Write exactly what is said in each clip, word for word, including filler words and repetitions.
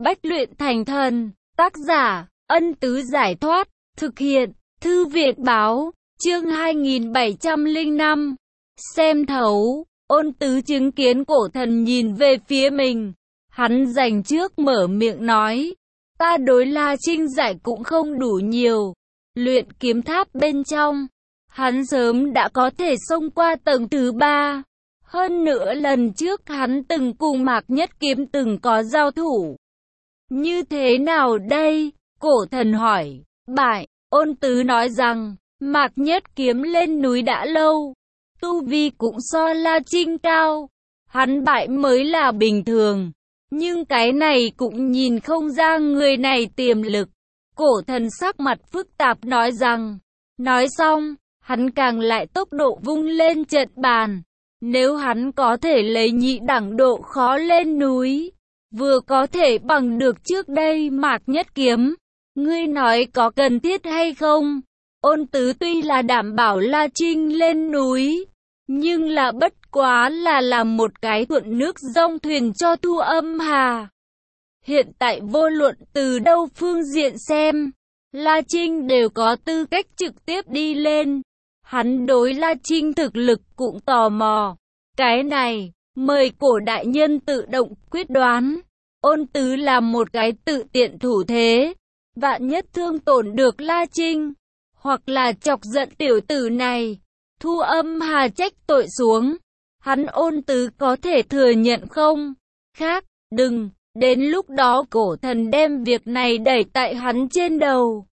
Bách luyện thành thần. Tác giả, Ân Tứ Giải Thoát. Thực hiện, Thư Viện Báo. Chương hai nghìn bảy trăm lẻ năm. Xem thấu. Ôn Tứ chứng kiến cổ thần nhìn về phía mình. Hắn dành trước mở miệng nói. Ta đối La Trinh giải cũng không đủ nhiều. Luyện kiếm tháp bên trong, hắn sớm đã có thể xông qua tầng thứ ba. Hơn nữa lần trước hắn từng cùng Mạc Nhất Kiếm từng có giao thủ. Như thế nào đây? Cổ thần hỏi. Bại. Ôn Tứ nói rằng, Mạc Nhất Kiếm lên núi đã lâu. Tu vi cũng so La Trinh cao. Hắn bại mới là bình thường. Nhưng cái này cũng nhìn không ra người này tiềm lực. Cổ thần sắc mặt phức tạp nói rằng. Nói xong, hắn càng lại tốc độ vung lên trận bàn. Nếu hắn có thể lấy nhị đẳng độ khó lên núi, vừa có thể bằng được trước đây Mạc Nhất Kiếm, ngươi nói có cần thiết hay không? Ôn Tứ tuy là đảm bảo La Trinh lên núi, nhưng là bất quá là làm một cái thuận nước dong thuyền cho Thu Âm Hà. Hiện tại vô luận từ đâu phương diện xem, La Trinh đều có tư cách trực tiếp đi lên. Hắn đối La Trinh thực lực cũng tò mò. Cái này, mời cổ đại nhân tự động quyết đoán. Ôn Tứ làm một cái tự tiện thủ thế. Vạn nhất thương tổn được La Trinh, hoặc là chọc giận tiểu tử này, Thu Âm Hà trách tội xuống. Hắn Ôn Tứ có thể thừa nhận không? Khác, đừng, đến lúc đó cổ thần đem việc này đẩy tại hắn trên đầu.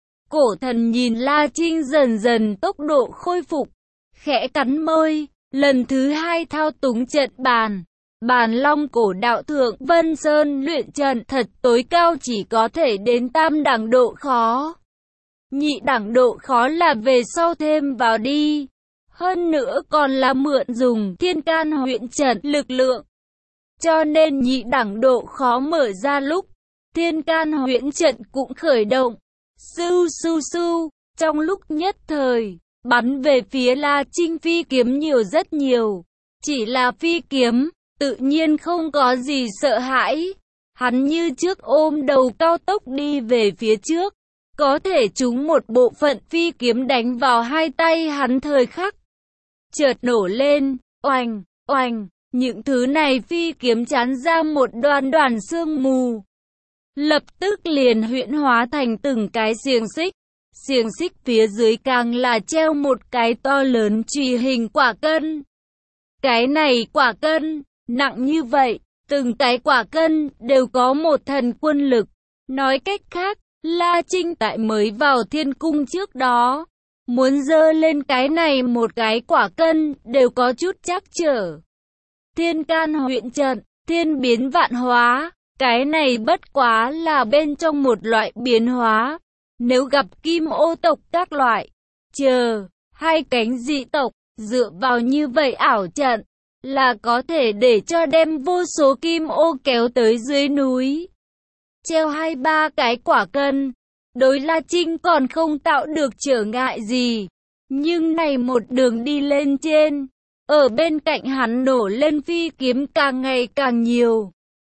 Cổ thần nhìn La Trinh dần dần tốc độ khôi phục, khẽ cắn môi, lần thứ hai thao túng trận bàn. Bàn long cổ đạo thượng Vân Sơn luyện trận thật tối cao chỉ có thể đến tam đẳng độ khó. Nhị đẳng độ khó là về sau thêm vào đi. Hơn nữa còn là mượn dùng thiên can huyễn trận lực lượng. Cho nên nhị đẳng độ khó mở ra lúc, thiên can huyễn trận cũng khởi động. Su su su, trong lúc nhất thời, bắn về phía La Trinh phi kiếm nhiều rất nhiều. Chỉ là phi kiếm, tự nhiên không có gì sợ hãi. Hắn như trước ôm đầu cao tốc đi về phía trước. Có thể trúng một bộ phận phi kiếm đánh vào hai tay hắn thời khắc. Chợt nổ lên, oành, oành, những thứ này phi kiếm chán ra một đoàn đoàn sương mù. Lập tức liền huyễn hóa thành từng cái xiềng xích. Xiềng xích phía dưới càng là treo một cái to lớn chùy hình quả cân. Cái này quả cân, nặng như vậy, từng cái quả cân đều có một thần quân lực. Nói cách khác, La Trinh tại mới vào thiên cung trước đó, muốn dơ lên cái này một cái quả cân đều có chút trắc trở. Thiên can huyễn trận, thiên biến vạn hóa, cái này bất quá là bên trong một loại biến hóa. Nếu gặp kim ô tộc các loại, chờ, hai cánh dị tộc, dựa vào như vậy ảo trận, là có thể để cho đem vô số kim ô kéo tới dưới núi. Treo hai ba cái quả cân, đối La Trinh còn không tạo được trở ngại gì. Nhưng này một đường đi lên trên, ở bên cạnh hắn nổ lên phi kiếm càng ngày càng nhiều.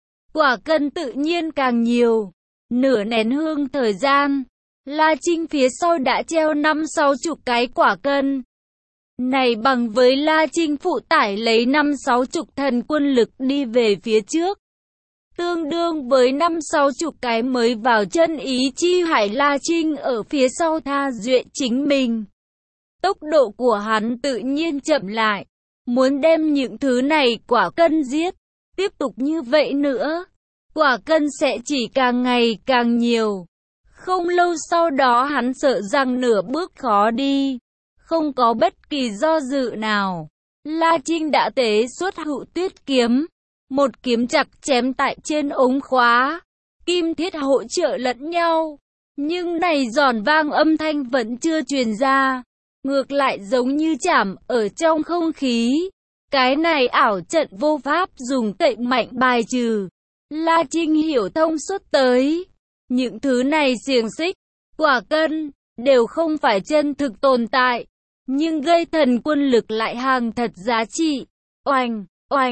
Quả cân tự nhiên càng nhiều. Nửa nén hương thời gian, La Trinh phía sau đã treo năm sáu chục cái quả cân. Này bằng với La Trinh phụ tải lấy năm sáu chục thần quân lực đi về phía trước. Tương đương với năm sáu chục cái mới vào chân ý chi hải La Trinh ở phía sau tha duyệt chính mình. Tốc độ của hắn tự nhiên chậm lại. Muốn đem những thứ này quả cân giết. Tiếp tục như vậy nữa, quả cân sẽ chỉ càng ngày càng nhiều. Không lâu sau đó hắn sợ rằng nửa bước khó đi. Không có bất kỳ do dự nào, La Trinh đã tế xuất Hữu Tuyết kiếm. Một kiếm chặt chém tại trên ống khóa. Kim thiết hỗ trợ lẫn nhau. Nhưng này giòn vang âm thanh vẫn chưa truyền ra. Ngược lại giống như chạm ở trong không khí. Cái này ảo trận vô pháp dùng tệ mạnh bài trừ. La Trinh hiểu thông suốt tới. Những thứ này xiềng xích, quả cân, đều không phải chân thực tồn tại. Nhưng gây thần quân lực lại hàng thật giá trị. Oanh, oanh,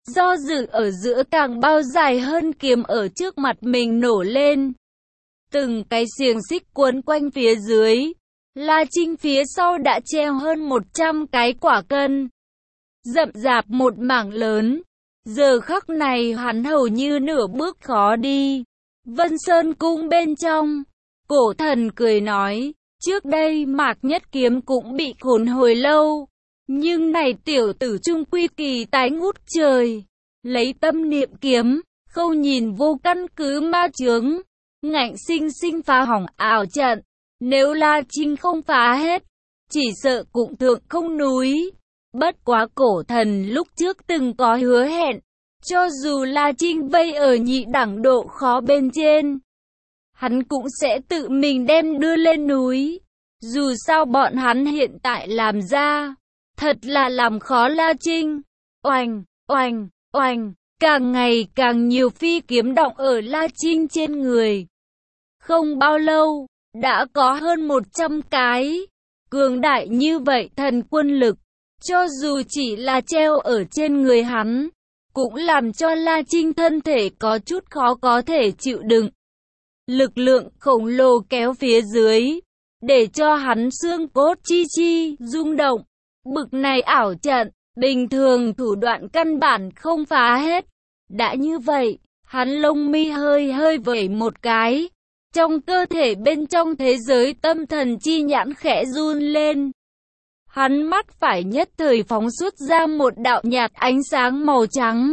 do dự ở giữa càng bao dài hơn kiếm ở trước mặt mình nổ lên. Từng cái xiềng xích cuốn quanh phía dưới. La Trinh phía sau đã treo hơn một trăm cái quả cân. Rậm rạp một mảng lớn. Giờ khắc này hắn hầu như nửa bước khó đi. Vân Sơn cung bên trong. Cổ thần cười nói. Trước đây Mạc Nhất Kiếm cũng bị khốn hồi lâu. Nhưng này tiểu tử trung quy kỳ tái ngút trời. Lấy tâm niệm kiếm. Không nhìn vô căn cứ ma chướng. Ngạnh sinh sinh phá hỏng ảo trận. Nếu La Trinh không phá hết. Chỉ sợ cũng thượng không núi. Bất quá cổ thần lúc trước từng có hứa hẹn. Cho dù La Trinh vây ở nhị đẳng độ khó bên trên. Hắn cũng sẽ tự mình đem đưa lên núi. Dù sao bọn hắn hiện tại làm ra. Thật là làm khó La Trinh. Oanh, oanh, oanh. Càng ngày càng nhiều phi kiếm đọng ở La Trinh trên người. Không bao lâu, đã có hơn một trăm cái. Cường đại như vậy thần quân lực. Cho dù chỉ là treo ở trên người hắn. Cũng làm cho La Trinh thân thể có chút khó có thể chịu đựng. Lực lượng khổng lồ kéo phía dưới. Để cho hắn xương cốt chi chi rung động. Bực này ảo trận. Bình thường thủ đoạn căn bản không phá hết. Đã như vậy, hắn lông mi hơi hơi vẩy một cái. Trong cơ thể bên trong thế giới tâm thần chi nhãn khẽ run lên. Hắn mắt phải nhất thời phóng xuất ra một đạo nhạt ánh sáng màu trắng.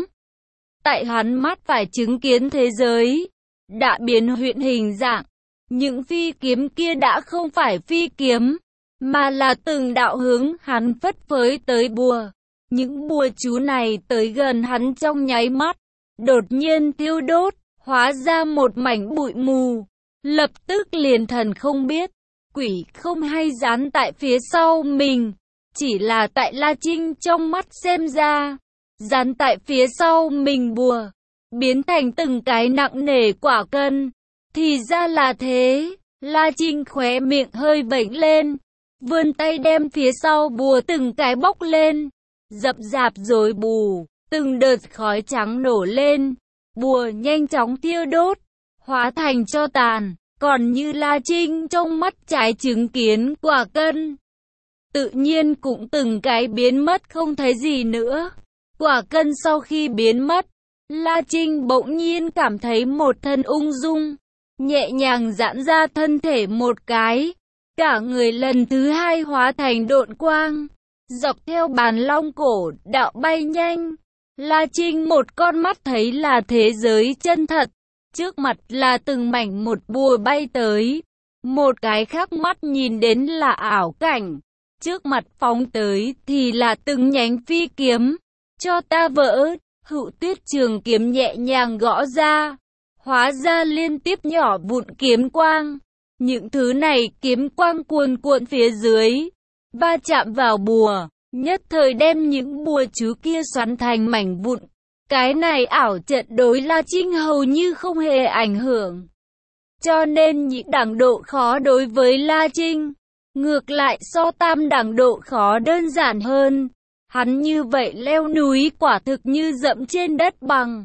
Tại hắn mắt phải chứng kiến thế giới đã biến huyện hình dạng. Những phi kiếm kia đã không phải phi kiếm, mà là từng đạo hướng hắn phất phới tới bùa. Những bùa chú này tới gần hắn trong nháy mắt, đột nhiên thiêu đốt, hóa ra một mảnh bụi mù. Lập tức liền thần không biết, quỷ không hay dán tại phía sau mình. Chỉ là tại La Trinh trong mắt xem ra, dán tại phía sau mình bùa, biến thành từng cái nặng nề quả cân. Thì ra là thế, La Trinh khóe miệng hơi vểnh lên, vươn tay đem phía sau bùa từng cái bóc lên, dập dạp rồi bù, từng đợt khói trắng nổ lên, bùa nhanh chóng thiêu đốt, hóa thành tro tàn, còn như La Trinh trong mắt trái chứng kiến quả cân. Tự nhiên cũng từng cái biến mất không thấy gì nữa. Quả cân sau khi biến mất, La Trinh bỗng nhiên cảm thấy một thân ung dung, nhẹ nhàng giãn ra thân thể một cái. Cả người lần thứ hai hóa thành độn quang, dọc theo bàn long cổ đạo bay nhanh. La Trinh một con mắt thấy là thế giới chân thật, trước mặt là từng mảnh một bùa bay tới. Một cái khác mắt nhìn đến là ảo cảnh, trước mặt phóng tới thì là từng nhánh phi kiếm. Cho ta vỡ, Hữu Tuyết trường kiếm nhẹ nhàng gõ ra, hóa ra liên tiếp nhỏ vụn kiếm quang. Những thứ này kiếm quang cuồn cuộn phía dưới, va chạm vào bùa, nhất thời đem những bùa chú kia xoắn thành mảnh vụn. Cái này ảo trận đối La Trinh hầu như không hề ảnh hưởng. Cho nên nhị đẳng độ khó đối với La Trinh, ngược lại so tam đẳng độ khó đơn giản hơn. Hắn như vậy leo núi quả thực như dẫm trên đất bằng.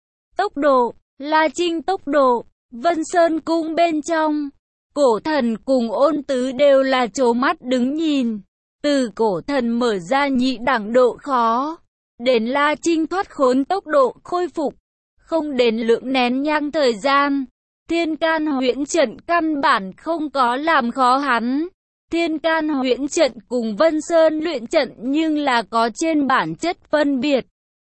Tốc độ, La Trinh tốc độ, Vân Sơn cung bên trong. Cổ thần cùng Ôn Tứ đều là trố mắt đứng nhìn. Từ cổ thần mở ra nhị đẳng độ khó, đến La Trinh thoát khốn tốc độ khôi phục, không đến lượng nén nhang thời gian. Thiên can huyễn trận căn bản không có làm khó hắn. Thiên can huyễn trận cùng Vân Sơn luyện trận nhưng là có trên bản chất phân biệt.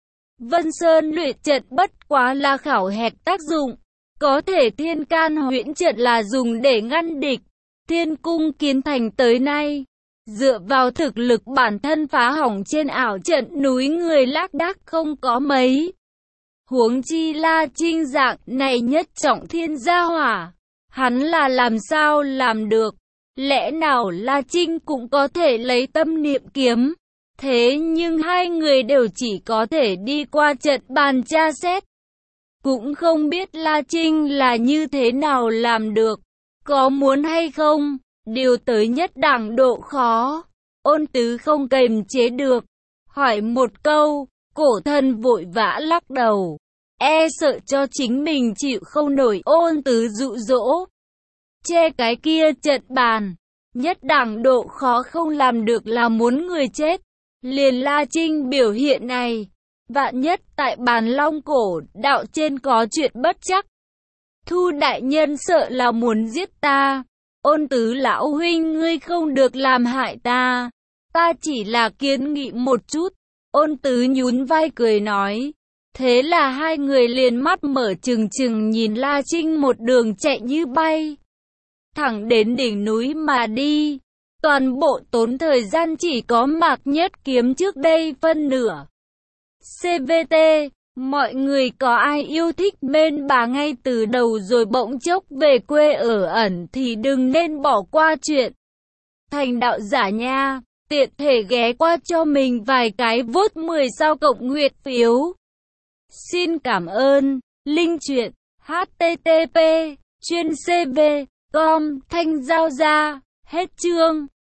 Vân Sơn luyện trận bất quá là khảo hẹp tác dụng. Có thể thiên can huyễn trận là dùng để ngăn địch. Thiên cung kiến thành tới nay, dựa vào thực lực bản thân phá hỏng trên ảo trận núi người lác đác không có mấy. Huống chi La Trinh dạng này nhất trọng thiên gia hỏa, hắn là làm sao làm được? Lẽ nào La Trinh cũng có thể lấy tâm niệm kiếm? Thế nhưng hai người đều chỉ có thể đi qua trận bàn tra xét. Cũng không biết La Trinh là như thế nào làm được. Có muốn hay không? Điều tới nhất đẳng độ khó. Ôn Tứ không kềm chế được, hỏi một câu. Cổ thần vội vã lắc đầu, e sợ cho chính mình chịu không nổi Ôn Tứ dụ dỗ. Che cái kia trận bàn, nhất đẳng độ khó không làm được là muốn người chết. Liền La Trinh biểu hiện này, vạn nhất tại bàn long cổ đạo trên có chuyện bất chắc. Thu đại nhân sợ là muốn giết ta. Ôn Tứ lão huynh, ngươi không được làm hại ta. Ta chỉ là kiến nghị một chút. Ôn Tứ nhún vai cười nói. Thế là hai người liền mắt mở trừng trừng nhìn La Trinh một đường chạy như bay, thẳng đến đỉnh núi mà đi. Toàn bộ tốn thời gian chỉ có Mạc Nhất Kiếm trước đây phân nửa. xê vê tê, mọi người có ai yêu thích bên bà ngay từ đầu rồi bỗng chốc về quê ở ẩn thì đừng nên bỏ qua chuyện thành đạo giả nha. Tiện thể ghé qua cho mình vài cái vote mười sao cộng nguyệt phiếu. Xin cảm ơn. Link truyện hát tê tê pê chuyên xê vê chấm com Thanh Giao Gia. Hết chương.